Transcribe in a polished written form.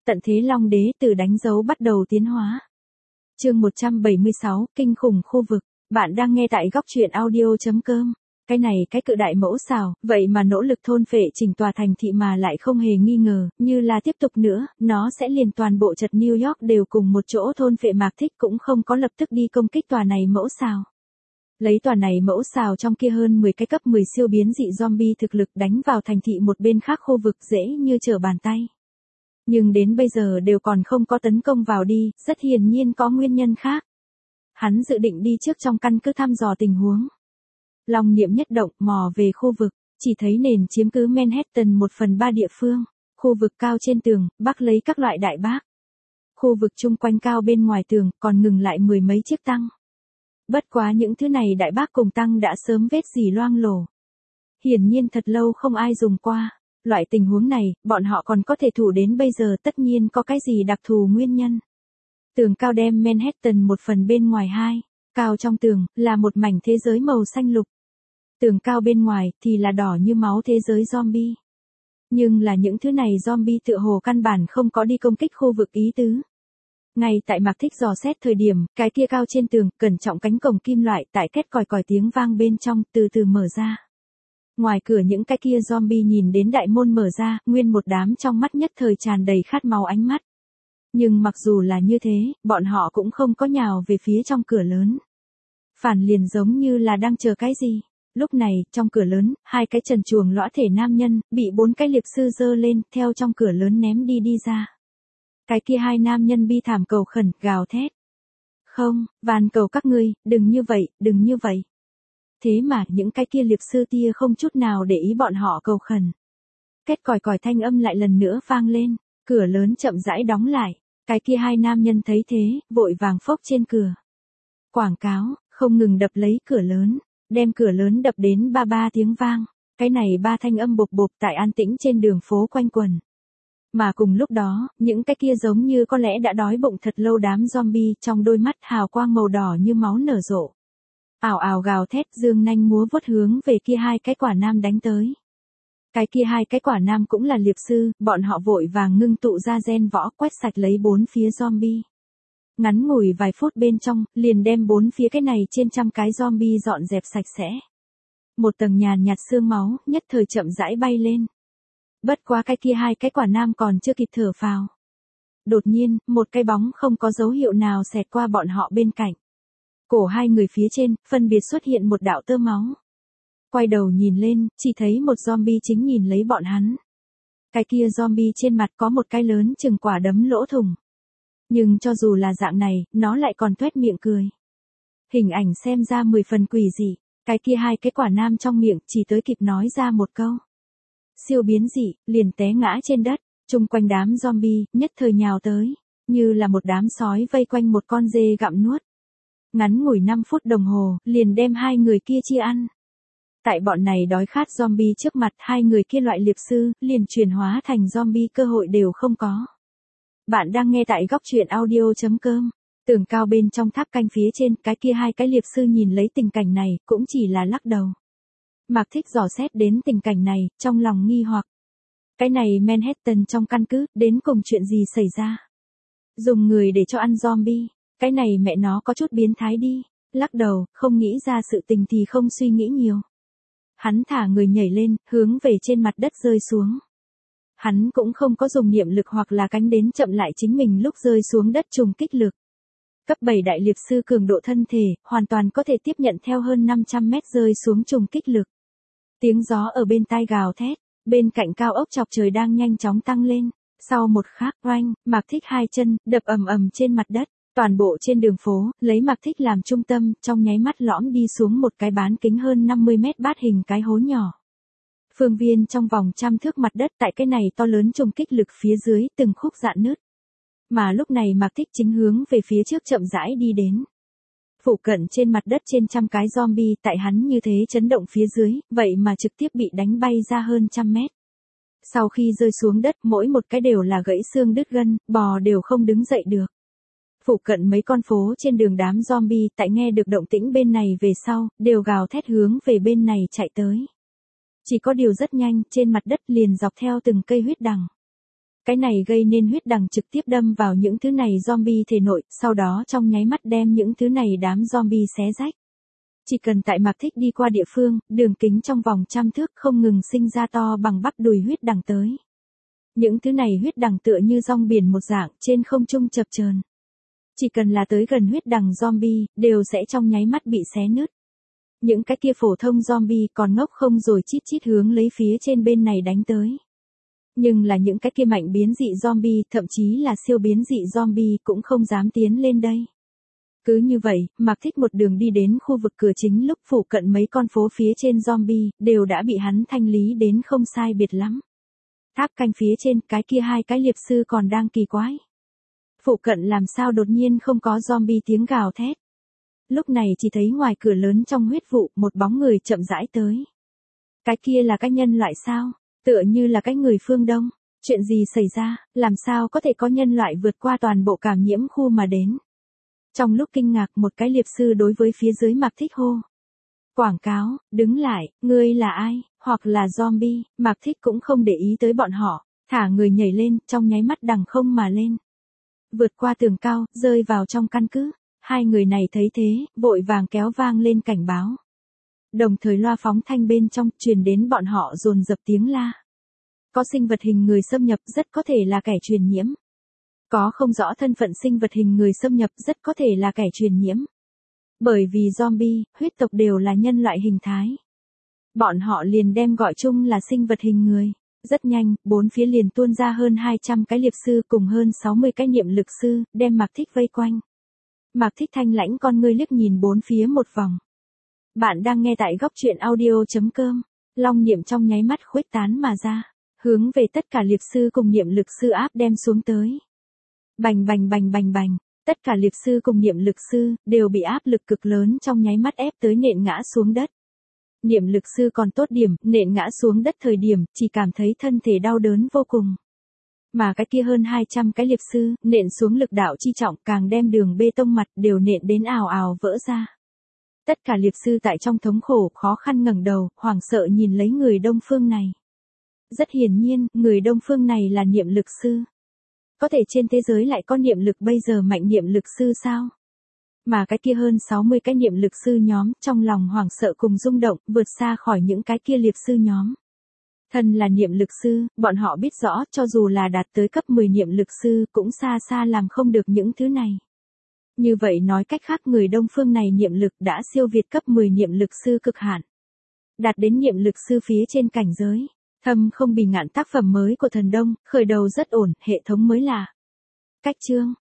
Tận thế Long Đế từ đánh dấu bắt đầu tiến hóa. Chương 176, kinh khủng khu vực. Bạn đang nghe tại góc truyện audio.com. Cái này cái cự đại mẫu xào, vậy mà nỗ lực thôn phệ chỉnh tòa thành thị mà lại không hề nghi ngờ, như là tiếp tục nữa, nó sẽ liền toàn bộ chật New York đều cùng một chỗ thôn phệ. Mạc Thích cũng không có lập tức đi công kích tòa này mẫu xào. Lấy tòa này mẫu xào trong kia hơn 10 cái cấp 10 siêu biến dị zombie thực lực đánh vào thành thị một bên khác khu vực dễ như trở bàn tay. Nhưng đến bây giờ đều còn không có tấn công vào đi, rất hiển nhiên có nguyên nhân khác. Hắn dự định đi trước trong căn cứ thăm dò tình huống. Long niệm nhất động mò về khu vực, chỉ thấy nền chiếm cứ Manhattan 1/3 địa phương, khu vực cao trên tường, bắc lấy các loại đại bác. Khu vực chung quanh cao bên ngoài tường, còn ngừng lại 10 mấy chiếc tăng. Bất quá những thứ này đại bác cùng tăng đã sớm vết dỉ loang lổ. Hiển nhiên thật lâu không ai dùng qua. Loại tình huống này, bọn họ còn có thể thủ đến bây giờ tất nhiên có cái gì đặc thù nguyên nhân. Tường cao đem Manhattan một phần bên ngoài hai, cao trong tường, là một mảnh thế giới màu xanh lục. Tường cao bên ngoài, thì là đỏ như máu thế giới zombie. Nhưng là những thứ này zombie tựa hồ căn bản không có đi công kích khu vực ý tứ. Ngay tại Mạc Thích dò xét thời điểm, cái kia cao trên tường, cẩn trọng cánh cổng kim loại tại két còi còi tiếng vang bên trong, từ từ mở ra. Ngoài cửa những cái kia zombie nhìn đến đại môn mở ra, nguyên một đám trong mắt nhất thời tràn đầy khát máu ánh mắt. Nhưng mặc dù là như thế, bọn họ cũng không có nhào về phía trong cửa lớn. Phản liền giống như là đang chờ cái gì. Lúc này, trong cửa lớn, hai cái trần truồng lõa thể nam nhân, bị 4 cái liệp sư giơ lên, theo trong cửa lớn ném đi ra. Cái kia hai nam nhân bi thảm cầu khẩn, gào thét. Không, van cầu các ngươi, đừng như vậy, đừng như vậy. Thế mà những cái kia liệp sư tia không chút nào để ý bọn họ cầu khẩn. Két còi còi thanh âm lại lần nữa vang lên, cửa lớn chậm rãi đóng lại. Cái kia hai nam nhân thấy thế, vội vàng phốc trên cửa. Quảng cáo, không ngừng đập lấy cửa lớn, đem cửa lớn đập đến ba tiếng vang. Cái này ba thanh âm bộp bộp tại an tĩnh trên đường phố quanh quẩn. Mà cùng lúc đó, những cái kia giống như có lẽ đã đói bụng thật lâu đám zombie trong đôi mắt hào quang màu đỏ như máu nở rộ. Ảo ảo gào thét dương nanh múa vuốt hướng về kia hai cái quả nam đánh tới. Cái kia hai cái quả nam cũng là liệp sư, bọn họ vội vàng ngưng tụ ra gen võ quét sạch lấy 4 phía zombie. Ngắn ngủi vài phút bên trong, liền đem 4 phía cái này trên trăm cái zombie dọn dẹp sạch sẽ. Một tầng nhàn nhạt sương máu, nhất thời chậm rãi bay lên. Bất quá cái kia hai cái quả nam còn chưa kịp thở phào. Đột nhiên, một cái bóng không có dấu hiệu nào xẹt qua bọn họ bên cạnh. Cổ hai người phía trên, phân biệt xuất hiện một đạo tơ máu. Quay đầu nhìn lên, chỉ thấy một zombie chính nhìn lấy bọn hắn. Cái kia zombie trên mặt có một cái lớn chừng quả đấm lỗ thủng. Nhưng cho dù là dạng này, nó lại còn tuét miệng cười. Hình ảnh xem ra 10 phần quỷ dị, cái kia hai cái quả nam trong miệng chỉ tới kịp nói ra một câu. Siêu biến dị, liền té ngã trên đất, chung quanh đám zombie, nhất thời nhào tới, như là một đám sói vây quanh một con dê gặm nuốt. Ngắn ngủi 5 phút đồng hồ, liền đem hai người kia chia ăn. Tại bọn này đói khát zombie trước mặt hai người kia loại liệp sư, liền chuyển hóa thành zombie cơ hội đều không có. Bạn đang nghe tại góc truyện audio.com. Tường cao bên trong tháp canh phía trên, cái kia hai cái liệp sư nhìn lấy tình cảnh này, cũng chỉ là lắc đầu. Mạc Thích dò xét đến tình cảnh này, trong lòng nghi hoặc. Cái này Manhattan trong căn cứ, đến cùng chuyện gì xảy ra? Dùng người để cho ăn zombie. Cái này mẹ nó có chút biến thái đi. Lắc đầu, không nghĩ ra sự tình thì không suy nghĩ nhiều. Hắn thả người nhảy lên, hướng về trên mặt đất rơi xuống. Hắn cũng không có dùng niệm lực hoặc là cánh đến chậm lại chính mình lúc rơi xuống đất trùng kích lực. Cấp 7 đại liệp sư cường độ thân thể, hoàn toàn có thể tiếp nhận theo hơn 500 mét rơi xuống trùng kích lực. Tiếng gió ở bên tai gào thét, bên cạnh cao ốc chọc trời đang nhanh chóng tăng lên. Sau một khắc, oanh, Mạc Thích hai chân, đập ầm ầm trên mặt đất. Toàn bộ trên đường phố, lấy Mạc Thích làm trung tâm, trong nháy mắt lõm đi xuống một cái bán kính hơn 50 mét bát hình cái hố nhỏ. Phương viên trong vòng trăm thước mặt đất tại cái này to lớn trùng kích lực phía dưới từng khúc rạn nứt. Mà lúc này Mạc Thích chính hướng về phía trước chậm rãi đi đến. Phụ cận trên mặt đất trên trăm cái zombie tại hắn như thế chấn động phía dưới, vậy mà trực tiếp bị đánh bay ra hơn 100 mét. Sau khi rơi xuống đất mỗi một cái đều là gãy xương đứt gân, bò đều không đứng dậy được. Phụ cận mấy con phố trên đường đám zombie tại nghe được động tĩnh bên này về sau, đều gào thét hướng về bên này chạy tới. Chỉ có điều rất nhanh, trên mặt đất liền dọc theo từng cây huyết đằng. Cái này gây nên huyết đằng trực tiếp đâm vào những thứ này zombie thể nội, sau đó trong nháy mắt đem những thứ này đám zombie xé rách. Chỉ cần tại Mạc Thích đi qua địa phương, đường kính trong vòng 100 thước không ngừng sinh ra to bằng bắp đùi huyết đằng tới. Những thứ này huyết đằng tựa như rong biển một dạng trên không trung chập chờn. Chỉ cần là tới gần huyết đằng zombie, đều sẽ trong nháy mắt bị xé nứt. Những cái kia phổ thông zombie còn ngốc không rồi chít chít hướng lấy phía trên bên này đánh tới. Nhưng là những cái kia mạnh biến dị zombie, thậm chí là siêu biến dị zombie cũng không dám tiến lên đây. Cứ như vậy, Mạc Thích một đường đi đến khu vực cửa chính lúc phụ cận mấy con phố phía trên zombie, đều đã bị hắn thanh lý đến không sai biệt lắm. Tháp canh phía trên, cái kia hai cái liệp sư còn đang kỳ quái. Phụ cận làm sao đột nhiên không có zombie tiếng gào thét. Lúc này chỉ thấy ngoài cửa lớn trong huyết vụ, một bóng người chậm rãi tới. Cái kia là cái nhân loại sao? Tựa như là cái người phương Đông. Chuyện gì xảy ra, làm sao có thể có nhân loại vượt qua toàn bộ cảm nhiễm khu mà đến? Trong lúc kinh ngạc, một cái liệp sư đối với phía dưới Mạc Thích hô. Quảng cáo, đứng lại, ngươi là ai, hoặc là zombie, Mạc Thích cũng không để ý tới bọn họ, thả người nhảy lên, trong nháy mắt đằng không mà lên. Vượt qua tường cao, rơi vào trong căn cứ, hai người này thấy thế, vội vàng kéo vang lên cảnh báo. Đồng thời loa phóng thanh bên trong, truyền đến bọn họ dồn dập tiếng la. Có sinh vật hình người xâm nhập rất có thể là kẻ truyền nhiễm. Có không rõ thân phận sinh vật hình người xâm nhập rất có thể là kẻ truyền nhiễm. Bởi vì zombie, huyết tộc đều là nhân loại hình thái. Bọn họ liền đem gọi chung là sinh vật hình người. Rất nhanh, bốn phía liền tuôn ra hơn 200 cái liệp sư cùng hơn 60 cái niệm lực sư, đem Mạc Thích vây quanh. Mạc Thích thanh lãnh con ngươi liếc nhìn bốn phía một vòng. Bạn đang nghe tại góc truyện audio.com. Long niệm trong nháy mắt khuếch tán mà ra, hướng về tất cả liệp sư cùng niệm lực sư áp đem xuống tới. Bành bành bành bành bành, tất cả liệp sư cùng niệm lực sư đều bị áp lực cực lớn trong nháy mắt ép tới nện ngã xuống đất. Niệm lực sư còn tốt điểm, nện ngã xuống đất thời điểm, chỉ cảm thấy thân thể đau đớn vô cùng. Mà cái kia hơn 200 cái liệp sư, nện xuống lực đạo chi trọng càng đem đường bê tông mặt đều nện đến ào ào vỡ ra. Tất cả liệp sư tại trong thống khổ, khó khăn ngẩng đầu, hoảng sợ nhìn lấy người đông phương này. Rất hiển nhiên, người đông phương này là niệm lực sư. Có thể trên thế giới lại có niệm lực bây giờ mạnh niệm lực sư sao? Mà cái kia hơn 60 cái niệm lực sư nhóm, trong lòng hoảng sợ cùng rung động, vượt xa khỏi những cái kia liệp sư nhóm. Thân là niệm lực sư, bọn họ biết rõ, cho dù là đạt tới cấp 10 niệm lực sư, cũng xa xa làm không được những thứ này. Như vậy nói cách khác người đông phương này niệm lực đã siêu việt cấp 10 niệm lực sư cực hạn. Đạt đến niệm lực sư phía trên cảnh giới. Thâm không bì ngạn tác phẩm mới của thần Đông, khởi đầu rất ổn, hệ thống mới lạ. Cách chương,